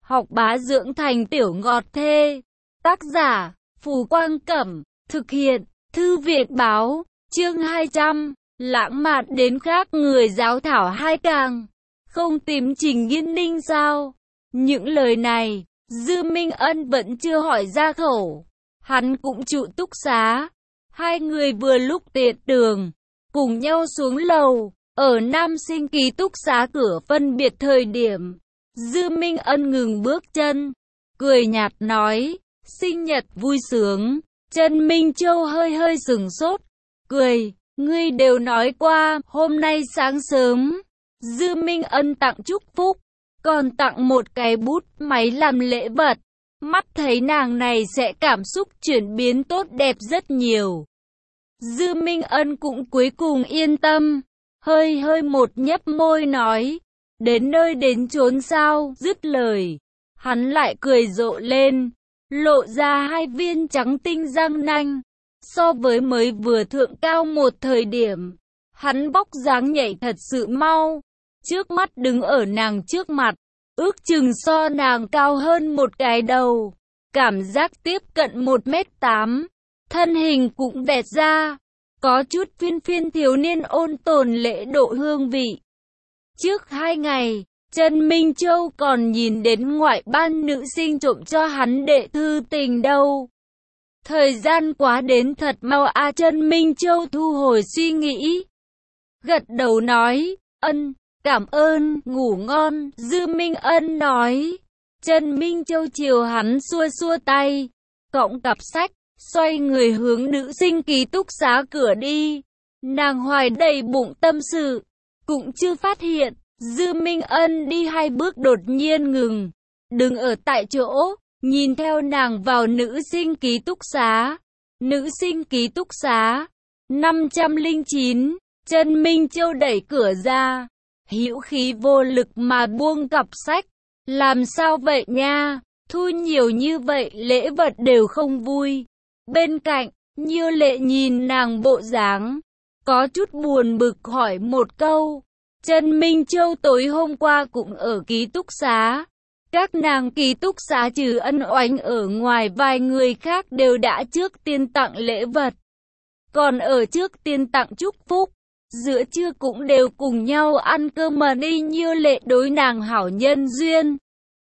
học bá dưỡng thành tiểu ngọt thê. Tác giả, Phù Quang Cẩm, thực hiện, Thư viện Báo, chương 200, lãng mạn đến khác người giáo thảo hai càng. Không tìm Trình Nghiên Ninh sao? Những lời này, Dư Minh Ân vẫn chưa hỏi ra khẩu. Hắn cũng trụ túc xá. Hai người vừa lúc tiện đường, cùng nhau xuống lầu, ở nam sinh ký túc xá cửa phân biệt thời điểm. Dư Minh Ân ngừng bước chân, cười nhạt nói, sinh nhật vui sướng. Trần Minh Châu hơi hơi sừng sốt, cười, ngươi đều nói qua, hôm nay sáng sớm, Dư Minh Ân tặng chúc phúc, còn tặng một cái bút máy làm lễ vật. Mắt thấy nàng này sẽ cảm xúc chuyển biến tốt đẹp rất nhiều. Dư Minh Ân cũng cuối cùng yên tâm, hơi hơi một nhấp môi nói, đến nơi đến chốn sao, dứt lời. Hắn lại cười rộ lên, lộ ra hai viên trắng tinh răng nanh. So với mới vừa thượng cao một thời điểm, hắn vóc dáng nhảy thật sự mau. Trước mắt đứng ở nàng trước mặt, ước chừng so nàng cao hơn một cái đầu. Cảm giác tiếp cận 1m8, thân hình cũng vẹt ra, có chút phiên phiên thiếu niên ôn tồn lễ độ hương vị. Trước 2 ngày, Trần Minh Châu còn nhìn đến ngoại ban nữ sinh trộm cho hắn đệ thư tình đâu. Thời gian quá đến thật mau à. Trần Minh Châu thu hồi suy nghĩ, gật đầu nói, ân, cảm ơn, ngủ ngon. Dư Minh Ân nói. Trần Minh Châu chiều hắn xua xua tay, cõng cặp sách, xoay người hướng nữ sinh ký túc xá cửa đi. Nàng hoài đầy bụng tâm sự, cũng chưa phát hiện, Dư Minh Ân đi 2 bước đột nhiên ngừng, đứng ở tại chỗ, nhìn theo nàng vào nữ sinh ký túc xá. Nữ sinh ký túc xá 509, Trần Minh Châu đẩy cửa ra, hữu khí vô lực mà buông cặp sách. Làm sao vậy nha, thu nhiều như vậy lễ vật đều không vui. Bên cạnh, Như Lệ nhìn nàng bộ dáng, có chút buồn bực hỏi một câu. Trần Minh Châu tối hôm qua cũng ở ký túc xá. Các nàng ký túc xá trừ Ân Oánh ở ngoài, vài người khác đều đã trước tiên tặng lễ vật, còn ở trước tiên tặng chúc phúc. Giữa trưa cũng đều cùng nhau ăn cơm mà đi. Như Lệ đối nàng hảo nhân duyên,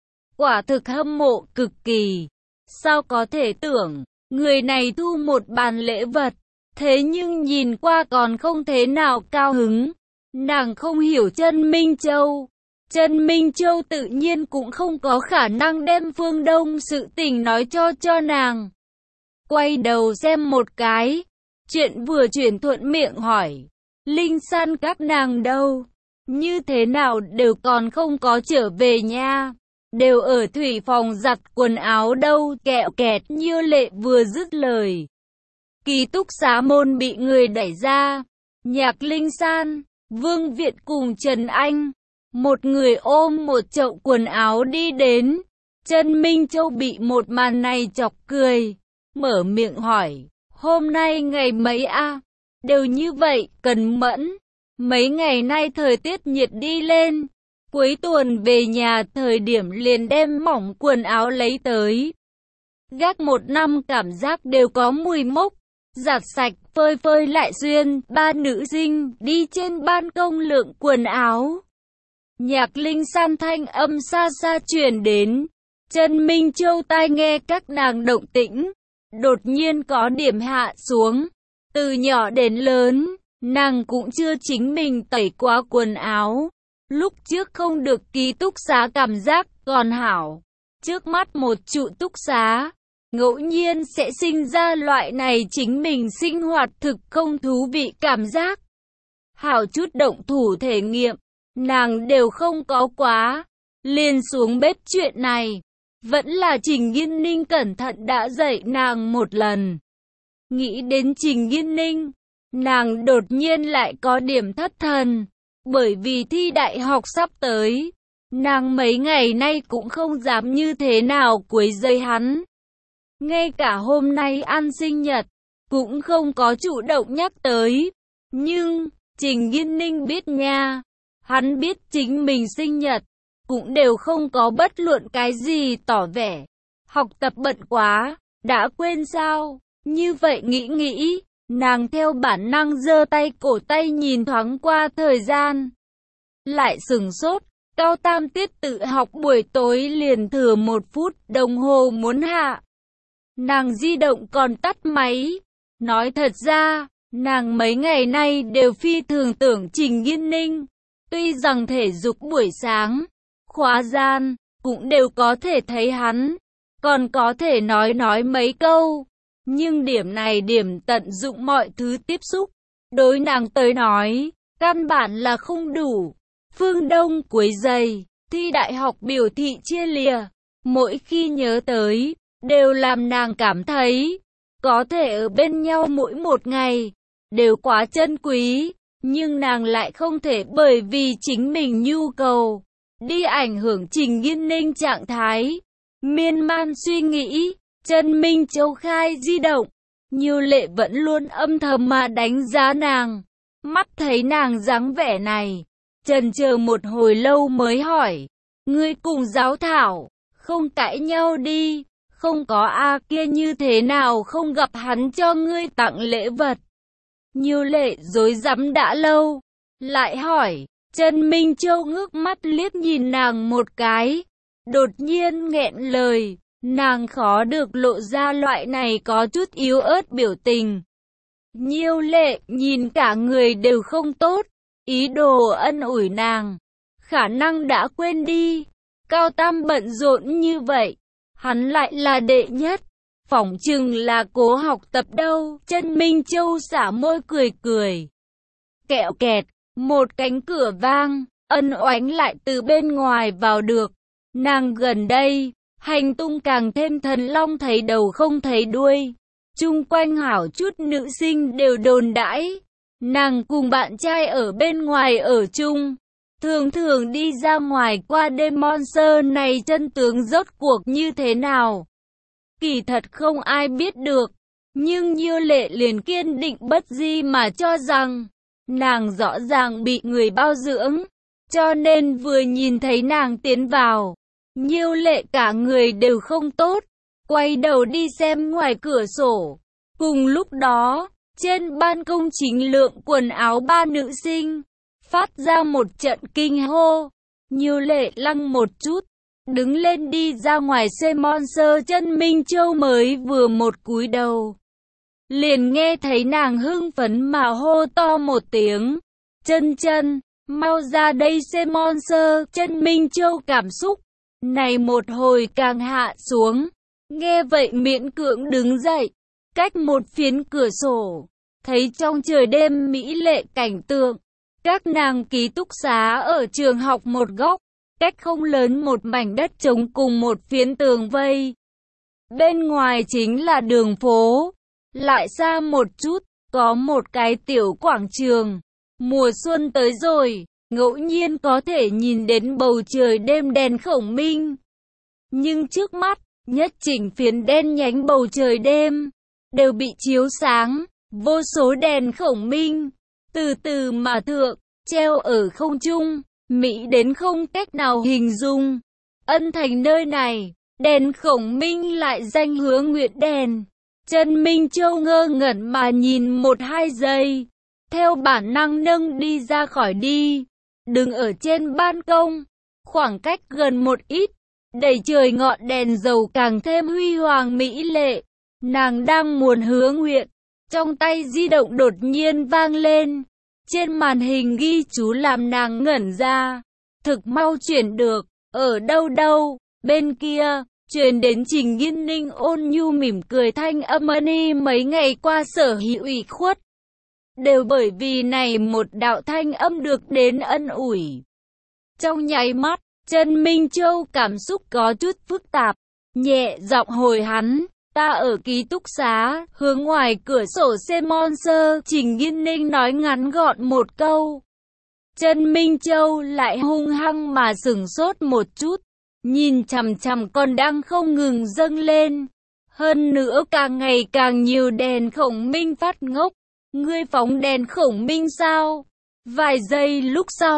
quả thực hâm mộ cực kỳ. Sao có thể tưởng, người này thu một bàn lễ vật, thế nhưng nhìn qua còn không thế nào cao hứng. Nàng không hiểu Trần Minh Châu. Trần Minh Châu tự nhiên cũng không có khả năng đem phương Đông sự tình nói cho nàng. Quay đầu xem một cái, chuyện vừa chuyển thuận miệng hỏi, Linh San các nàng đâu? Như thế nào đều còn không có trở về nha? Đều ở thủy phòng giặt quần áo đâu? Kẹo kẹt. Như Lệ vừa dứt lời, ký túc xá môn bị người đẩy ra. Nhạc Linh San, Vương Viện cùng Trần Anh, một người ôm một chậu quần áo đi đến. Trần Minh Châu bị một màn này chọc cười, mở miệng hỏi, hôm nay ngày mấy a? Đều như vậy, cần mẫn. Mấy ngày nay thời tiết nhiệt đi lên, cuối tuần về nhà thời điểm liền đem mỏng quần áo lấy tới. Gác một năm cảm giác đều có mùi mốc, giặt sạch phơi phơi lại xuyên. 3 nữ sinh đi trên ban công lượng quần áo. Nhạc Linh San thanh âm xa xa truyền đến. Trần Minh Châu tai nghe các nàng động tĩnh, đột nhiên có điểm hạ xuống. Từ nhỏ đến lớn, nàng cũng chưa chính mình tẩy qua quần áo. Lúc trước không được ký túc xá cảm giác còn hảo. Trước mắt một trụ túc xá, ngẫu nhiên sẽ sinh ra loại này chính mình sinh hoạt thực không thú vị cảm giác. Hảo chút động thủ thể nghiệm, nàng đều không có quá. Liền xuống bếp chuyện này, vẫn là Trình Nghiên Ninh cẩn thận đã dạy nàng một lần. Nghĩ đến Trình Nghiên Ninh, nàng đột nhiên lại có điểm thất thần. Bởi vì thi đại học sắp tới, nàng mấy ngày nay cũng không dám như thế nào quấy rầy hắn. Ngay cả hôm nay ăn sinh nhật, cũng không có chủ động nhắc tới. Nhưng, Trình Nghiên Ninh biết nha. Hắn biết chính mình sinh nhật, cũng đều không có bất luận cái gì tỏ vẻ. Học tập bận quá, đã quên sao? Như vậy nghĩ, nàng theo bản năng giơ tay cổ tay nhìn thoáng qua thời gian. Lại sửng sốt, Cao Tam tiết tự học buổi tối liền thừa 1 phút đồng hồ muốn hạ. Nàng di động còn tắt máy. Nói thật ra, nàng mấy ngày nay đều phi thường tưởng Trình Nghiên Ninh. Tuy rằng thể dục buổi sáng, khóa gian, cũng đều có thể thấy hắn, còn có thể nói mấy câu. Nhưng điểm này điểm tận dụng mọi thứ tiếp xúc, đối nàng tới nói, căn bản là không đủ. Phương Đông quấy rầy, thi đại học biểu thị chia lìa, mỗi khi nhớ tới, đều làm nàng cảm thấy, có thể ở bên nhau mỗi một ngày, đều quá chân quý, nhưng nàng lại không thể bởi vì chính mình nhu cầu, đi ảnh hưởng Trình Nghiên Ninh trạng thái. Miên man suy nghĩ, Trần Minh Châu khai di động, Nhiêu Lệ vẫn luôn âm thầm mà đánh giá nàng, mắt thấy nàng dáng vẻ này, chần chờ một hồi lâu mới hỏi, ngươi cùng Giáo Thảo, không cãi nhau đi, không có a kia như thế nào không gặp hắn cho ngươi tặng lễ vật. Nhiêu Lệ rối rắm đã lâu, lại hỏi, Trần Minh Châu ngước mắt liếc nhìn nàng một cái, đột nhiên nghẹn lời, nàng khó được lộ ra loại này có chút yếu ớt biểu tình. Nhiêu Lệ nhìn cả người đều không tốt, ý đồ ân ủi nàng, khả năng đã quên đi, Cao Tam bận rộn như vậy, hắn lại là đệ nhất, phỏng chừng là cố học tập đâu. Trần Minh Châu xả môi cười cười. Kẹo kẹt, một cánh cửa vang, Ân Oánh lại từ bên ngoài vào được. Nàng gần đây, hành tung càng thêm thần long thấy đầu không thấy đuôi. Chung quanh hảo chút nữ sinh đều đồn đãi. Nàng cùng bạn trai ở bên ngoài ở chung. Thường thường đi ra ngoài qua đêm Monster này chân tướng rốt cuộc như thế nào. Kỳ thật không ai biết được. Nhưng Nhiêu Lệ liền kiên định bất di mà cho rằng nàng rõ ràng bị người bao dưỡng. Cho nên vừa nhìn thấy nàng tiến vào, Nhiêu Lệ cả người đều không tốt, quay đầu đi xem ngoài cửa sổ. Cùng lúc đó, trên ban công chính lượng quần áo 3 nữ sinh, phát ra một trận kinh hô. Nhiêu Lệ lăng một chút, đứng lên đi ra ngoài xe Monster. Trần Minh Châu mới vừa một cúi đầu, liền nghe thấy nàng hưng phấn mà hô to một tiếng, Chân, mau ra đây xe Monster. Trần Minh Châu cảm xúc này một hồi càng hạ xuống, nghe vậy miễn cưỡng đứng dậy, cách một phiến cửa sổ, thấy trong trời đêm mỹ lệ cảnh tượng. Các nàng ký túc xá ở trường học một góc, cách không lớn một mảnh đất trống cùng một phiến tường vây. Bên ngoài chính là đường phố, lại xa một chút, có một cái tiểu quảng trường. Mùa xuân tới rồi, ngẫu nhiên có thể nhìn đến bầu trời đêm đèn khổng minh. Nhưng trước mắt, nhất chỉnh phiến đen nhánh bầu trời đêm, đều bị chiếu sáng, vô số đèn khổng minh, từ từ mà thượng, treo ở không trung, mỹ đến không cách nào hình dung. Ân Thành nơi này, đèn khổng minh lại danh Hứa Nguyệt đèn. Trần Minh Châu ngơ ngẩn mà nhìn 1-2 giây, theo bản năng nâng đi ra khỏi đi, đứng ở trên ban công, khoảng cách gần một ít, đẩy trời ngọn đèn dầu càng thêm huy hoàng mỹ lệ. Nàng đang muốn hứa nguyện, trong tay di động đột nhiên vang lên, trên màn hình ghi chú làm nàng ngẩn ra. Thực mau chuyển được, ở đâu, bên kia, truyền đến Trình Nghiên Ninh ôn nhu mỉm cười thanh âm. Ân mấy ngày qua sở hữu ủy khuất, đều bởi vì này một đạo thanh âm được đến ân ủi. Trong nháy mắt, Trần Minh Châu cảm xúc có chút phức tạp, nhẹ giọng hồi hắn, ta ở ký túc xá, hướng ngoài cửa sổ xe Monster. Trình Nghiên Ninh nói ngắn gọn một câu. Trần Minh Châu lại hung hăng mà sửng sốt một chút, nhìn chằm chằm con đang không ngừng dâng lên, hơn nữa càng ngày càng nhiều đèn khổng minh phát ngốc. Ngươi phóng đèn khổng minh sao? Vài giây lúc sau,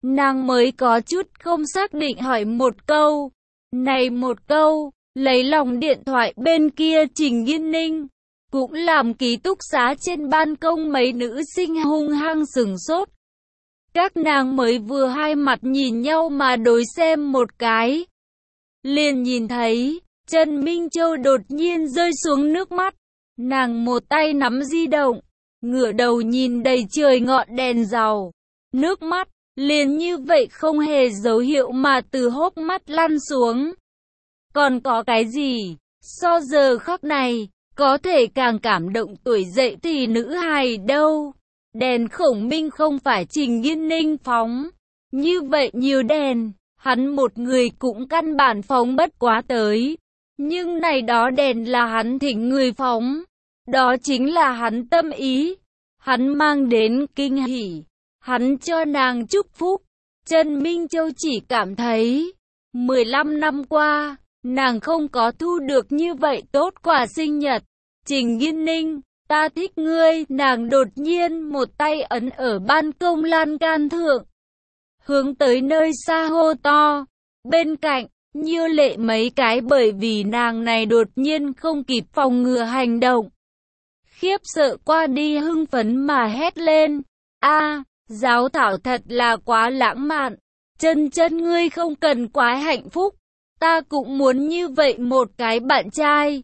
nàng mới có chút không xác định hỏi một câu. Này một câu, lấy lòng điện thoại bên kia Trình Nghiên Ninh, cũng làm ký túc xá trên ban công mấy nữ sinh hung hăng sửng sốt. Các nàng mới vừa hai mặt nhìn nhau mà đối xem một cái. Liền nhìn thấy, Trần Minh Châu đột nhiên rơi xuống nước mắt. Nàng một tay nắm di động, ngửa đầu nhìn đầy trời ngọn đèn dầu. Nước mắt, liền như vậy không hề dấu hiệu mà từ hốc mắt lăn xuống. Còn có cái gì, so giờ khắc này, có thể càng cảm động tuổi dậy thì nữ hài đâu. Đèn khổng minh không phải Trình Nghiên Ninh phóng. Như vậy nhiều đèn, hắn một người cũng căn bản phóng bất quá tới. Nhưng này đó đèn là hắn thỉnh người phóng. Đó chính là hắn tâm ý. Hắn mang đến kinh hỉ. Hắn cho nàng chúc phúc. Trần Minh Châu chỉ cảm thấy 15 năm qua, nàng không có thu được như vậy tốt quà sinh nhật. Trình Nghiên Ninh, ta thích ngươi. Nàng đột nhiên một tay ấn ở ban công lan can thượng, hướng tới nơi xa hô to. Bên cạnh, Như Lệ mấy cái bởi vì nàng này đột nhiên không kịp phòng ngừa hành động, khiếp sợ qua đi hưng phấn mà hét lên. A, giáo thảo thật là quá lãng mạn. Chân chân ngươi không cần quá hạnh phúc. Ta cũng muốn như vậy một cái bạn trai.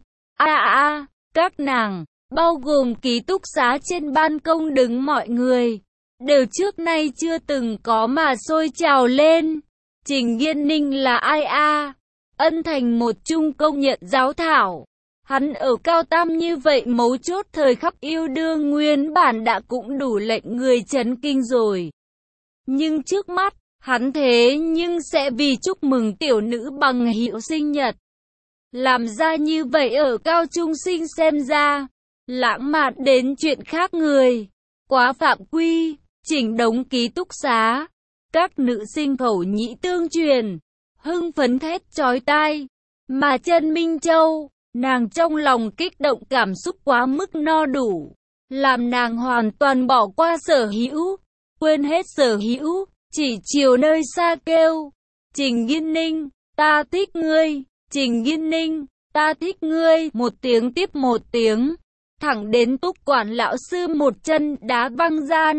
Các nàng, bao gồm ký túc xá trên ban công đứng mọi người, đều trước nay chưa từng có mà sôi trào lên. Trình Nghiên Ninh là ai a? Ân Thành một trung công nhận giáo thảo. Hắn ở cao tam như vậy mấu chốt thời khắc yêu đương nguyên bản đã cũng đủ lệnh người chấn kinh rồi. Nhưng trước mắt, hắn thế nhưng sẽ vì chúc mừng tiểu nữ bằng hữu sinh nhật. Làm ra như vậy ở cao trung sinh xem ra, lãng mạn đến chuyện khác người. Quá phạm quy, chỉnh đống ký túc xá. Các nữ sinh khẩu nhĩ tương truyền, hưng phấn thét chói tai. Mà Trần Minh Châu, nàng trong lòng kích động cảm xúc quá mức no đủ, làm nàng hoàn toàn bỏ qua sở hữu, quên hết sở hữu, chỉ chiều nơi xa kêu. Trình Nghiên Ninh, ta thích ngươi. Trình Nghiên Ninh, ta thích ngươi. Một tiếng tiếp một tiếng, thẳng đến túc quản lão sư một chân đá văng ra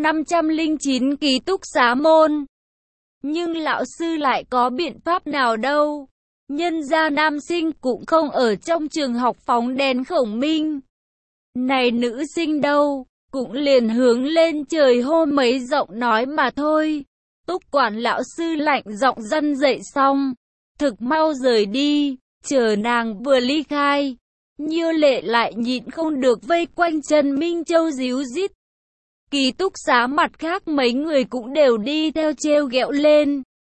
509 ký túc xá môn. Nhưng lão sư lại có biện pháp nào đâu. Nhân gia nam sinh cũng không ở trong trường học phóng đèn khổng minh. Này nữ sinh đâu, cũng liền hướng lên trời hô mấy giọng nói mà thôi. Túc quản lão sư lạnh giọng răn dậy xong, thực mau rời đi. Chờ nàng vừa ly khai, Như Lệ lại nhịn không được vây quanh Trần Minh Châu díu dít. Ký túc xá mặt khác mấy người cũng đều đi theo trêu ghẹo lên.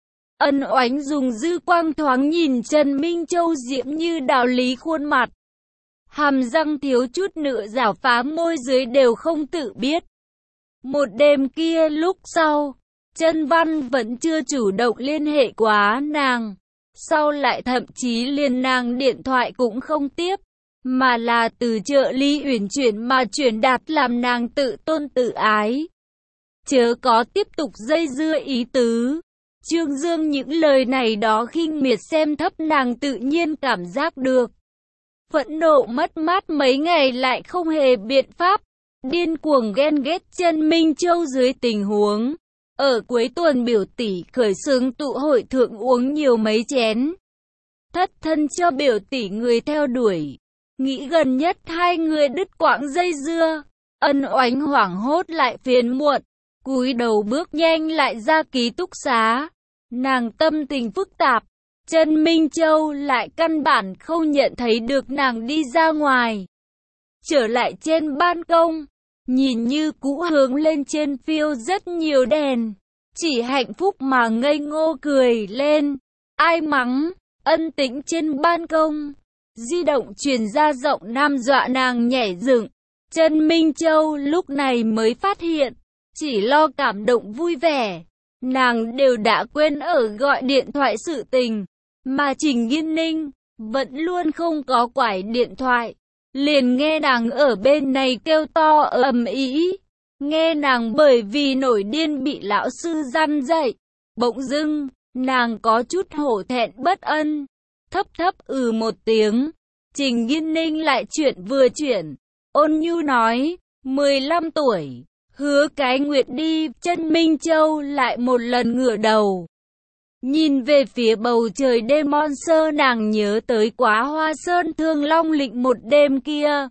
Ân Oánh dùng dư quang thoáng nhìn Trần Minh Châu diễm như đạo lý khuôn mặt, hàm răng thiếu chút nữa rảo phá môi dưới đều không tự biết. Một đêm kia lúc sau, Trần Văn vẫn chưa chủ động liên hệ quá nàng. Sau lại thậm chí liền nàng điện thoại cũng không tiếp, mà là từ trợ lý uyển chuyển mà chuyển đạt làm nàng tự tôn tự ái. Chớ có tiếp tục dây dưa ý tứ. Trương Dương những lời này đó khinh miệt xem thấp nàng tự nhiên cảm giác được. Phẫn nộ mất mát mấy ngày lại không hề biện pháp. Điên cuồng ghen ghét Trần Minh Châu dưới tình huống. Ở cuối tuần biểu tỷ khởi xướng tụ hội thượng uống nhiều mấy chén. Thất thân cho biểu tỷ người theo đuổi. Nghĩ gần nhất hai người đứt quãng dây dưa. Ân Oánh hoảng hốt lại phiền muộn. Cúi đầu bước nhanh lại ra ký túc xá. Nàng tâm tình phức tạp. Trần Minh Châu lại căn bản không nhận thấy được nàng đi ra ngoài. Trở lại trên ban công, nhìn như cũ hướng lên trên phiêu rất nhiều đèn. Chỉ hạnh phúc mà ngây ngô cười lên. Ai mắng? Ân Tĩnh trên ban công. Di động truyền ra giọng nam dọa nàng nhảy dựng. Trần Minh Châu lúc này mới phát hiện, chỉ lo cảm động vui vẻ, nàng đều đã quên ở gọi điện thoại sự tình. Mà Trình Nghiên Ninh vẫn luôn không có quải điện thoại, liền nghe nàng ở bên này kêu to ầm ĩ, nghe nàng bởi vì nổi điên bị lão sư răn dạy, Bỗng dưng, nàng có chút hổ thẹn bất ân, thấp thấp một tiếng. Trình Nghiên Ninh lại chuyển vừa chuyển, ôn nhu nói, 15 tuổi, Hứa Cái Nguyệt đi. Chân Minh Châu lại một lần ngửa đầu, nhìn về phía bầu trời đêm mon sơ, nàng nhớ tới Quá Hoa Sơn Thương Long Lĩnh một đêm kia.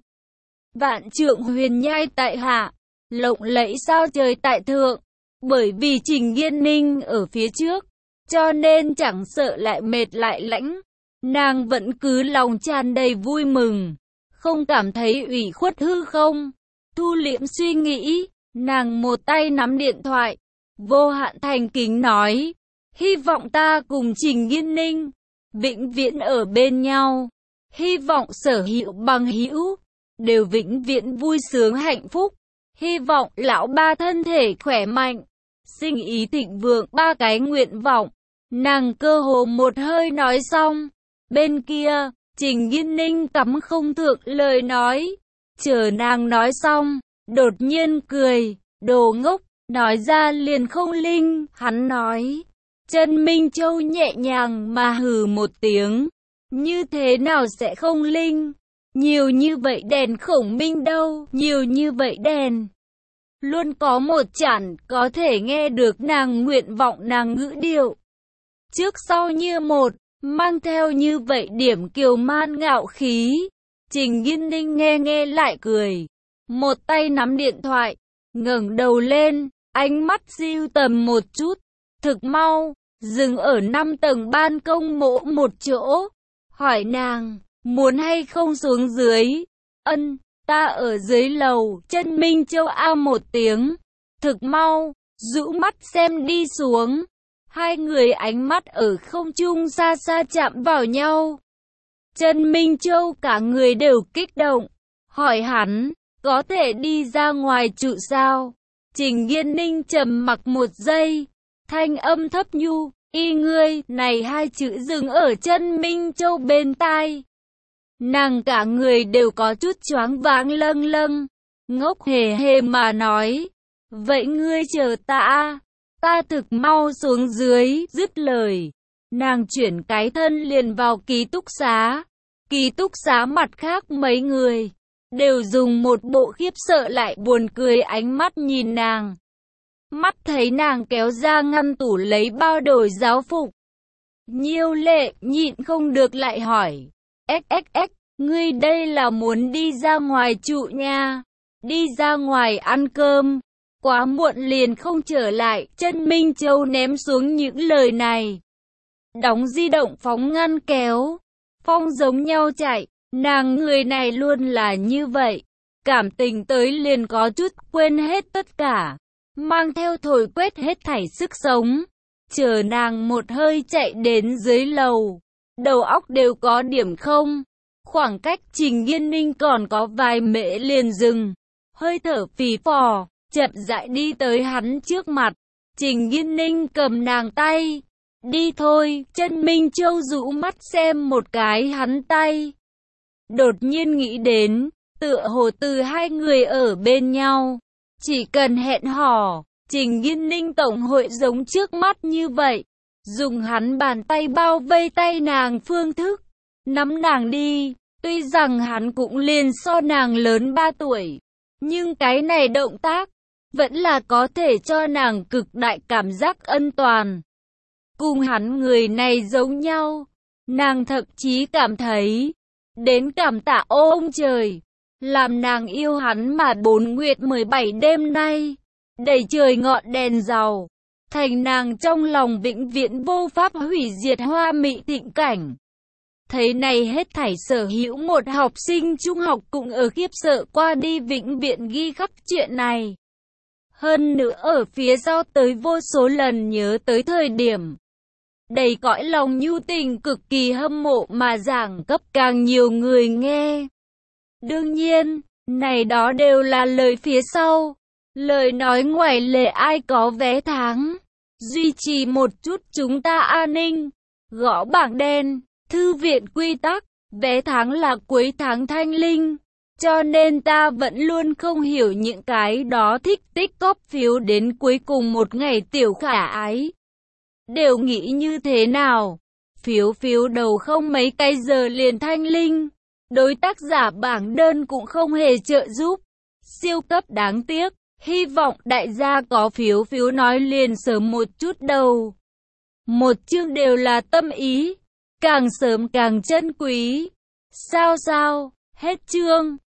Vạn trượng huyền nhai tại hạ, lộng lẫy sao trời tại thượng. Bởi vì Trình Nghiên Ninh ở phía trước, cho nên chẳng sợ lại mệt lại lãnh, nàng vẫn cứ lòng tràn đầy vui mừng, không cảm thấy ủy khuất hư không. Thu liễm suy nghĩ, nàng một tay nắm điện thoại, vô hạn thành kính nói, hy vọng ta cùng Trình Nghiên Ninh vĩnh viễn ở bên nhau, hy vọng sở hữu bằng hữu đều vĩnh viễn vui sướng hạnh phúc, hy vọng lão ba thân thể khỏe mạnh, sinh ý thịnh vượng. 3 cái nguyện vọng, nàng cơ hồ một hơi nói xong. Bên kia, Trình Nghiên Ninh cắm không thượng lời nói, chờ nàng nói xong, đột nhiên cười, đồ ngốc, nói ra liền không linh. Hắn nói, Chân Minh Châu nhẹ nhàng mà hừ một tiếng, như thế nào sẽ không linh, nhiều như vậy đèn khổng minh đâu, nhiều như vậy đèn. Luôn có một chản có thể nghe được nàng nguyện vọng, nàng ngữ điệu trước sau như một, mang theo như vậy điểm kiều man ngạo khí. Trình Nghiên Ninh nghe lại cười, một tay nắm điện thoại, ngẩng đầu lên, ánh mắt siêu tầm một chút, thực mau dừng ở 5 tầng ban công mỗ một chỗ, hỏi nàng, muốn hay không xuống dưới. Ân, ta ở dưới lầu. Chân Minh Châu a một tiếng, thực mau rũ mắt xem đi xuống. Hai người ánh mắt ở không trung xa xa chạm vào nhau. Chân Minh Châu cả người đều kích động, hỏi hắn, có thể đi ra ngoài trụ sao? Trình Nghiên Ninh trầm mặc một giây, thanh âm thấp nhu, y ngươi, này hai chữ dừng ở Chân Minh Châu bên tai. Nàng cả người đều có chút choáng váng lâng lâng, ngốc hề hề mà nói, vậy ngươi chờ ta thực mau xuống dưới. Dứt lời, nàng chuyển cái thân liền vào ký túc xá. Ký túc xá mặt khác mấy người đều dùng một bộ khiếp sợ lại buồn cười ánh mắt nhìn nàng. Mắt thấy nàng kéo ra ngăn tủ lấy bao đổi giáo phục, Nhiêu Lệ nhịn không được lại hỏi, XXX, ngươi đây là muốn đi ra ngoài trụ nha, đi ra ngoài ăn cơm, quá muộn liền không trở lại. Chân Minh Châu ném xuống những lời này, đóng di động phóng ngăn kéo, phong giống nhau chạy. Nàng người này luôn là như vậy, cảm tình tới liền có chút quên hết tất cả, mang theo thổi quét hết thảy sức sống. Chờ nàng một hơi chạy đến dưới lầu, đầu óc đều có điểm không. Khoảng cách Trình Nghiên Ninh còn có vài mễ liền dừng, hơi thở phì phò, chậm rãi đi tới hắn trước mặt. Trình Nghiên Ninh cầm nàng tay, đi thôi. Chân Minh Châu rũ mắt xem một cái hắn tay, đột nhiên nghĩ đến, tựa hồ từ hai người ở bên nhau, chỉ cần hẹn hò, Trình Nghiên Ninh tổng hội giống trước mắt như vậy, dùng hắn bàn tay bao vây tay nàng, phương thức nắm nàng đi. Tuy rằng hắn cũng liền so nàng lớn 3 tuổi, nhưng cái này động tác vẫn là có thể cho nàng cực đại cảm giác ân toàn. Cùng hắn người này giống nhau, nàng thậm chí cảm thấy đến cảm tạ ông trời, làm nàng yêu hắn mà 4 nguyệt 17 đêm nay, đầy trời ngọn đèn dầu, thành nàng trong lòng vĩnh viễn vô pháp hủy diệt hoa mỹ thịnh cảnh. Thấy này hết thảy sở hữu một học sinh trung học cũng ở khiếp sợ qua đi vĩnh viễn ghi khắc chuyện này. Hơn nữa ở phía sau tới vô số lần nhớ tới thời điểm đầy cõi lòng nhu tình cực kỳ hâm mộ mà giảng cấp càng nhiều người nghe. Đương nhiên, này đó đều là lời phía sau, lời nói ngoài lề ai có vé tháng. Duy trì một chút chúng ta an ninh, gõ bảng đen, thư viện quy tắc, vé tháng là cuối tháng thanh linh. Cho nên ta vẫn luôn không hiểu những cái đó thích tích góp phiếu đến cuối cùng một ngày tiểu khả ái. đều nghĩ như thế nào. Phiếu phiếu đầu không mấy cái giờ liền thanh linh. Đối tác giả bảng đơn cũng không hề trợ giúp. Siêu cấp đáng tiếc. Hy vọng đại gia có phiếu phiếu nói liền sớm một chút đầu. Một chương đều là tâm ý. Càng sớm càng chân quý. Sao sao, hết chương.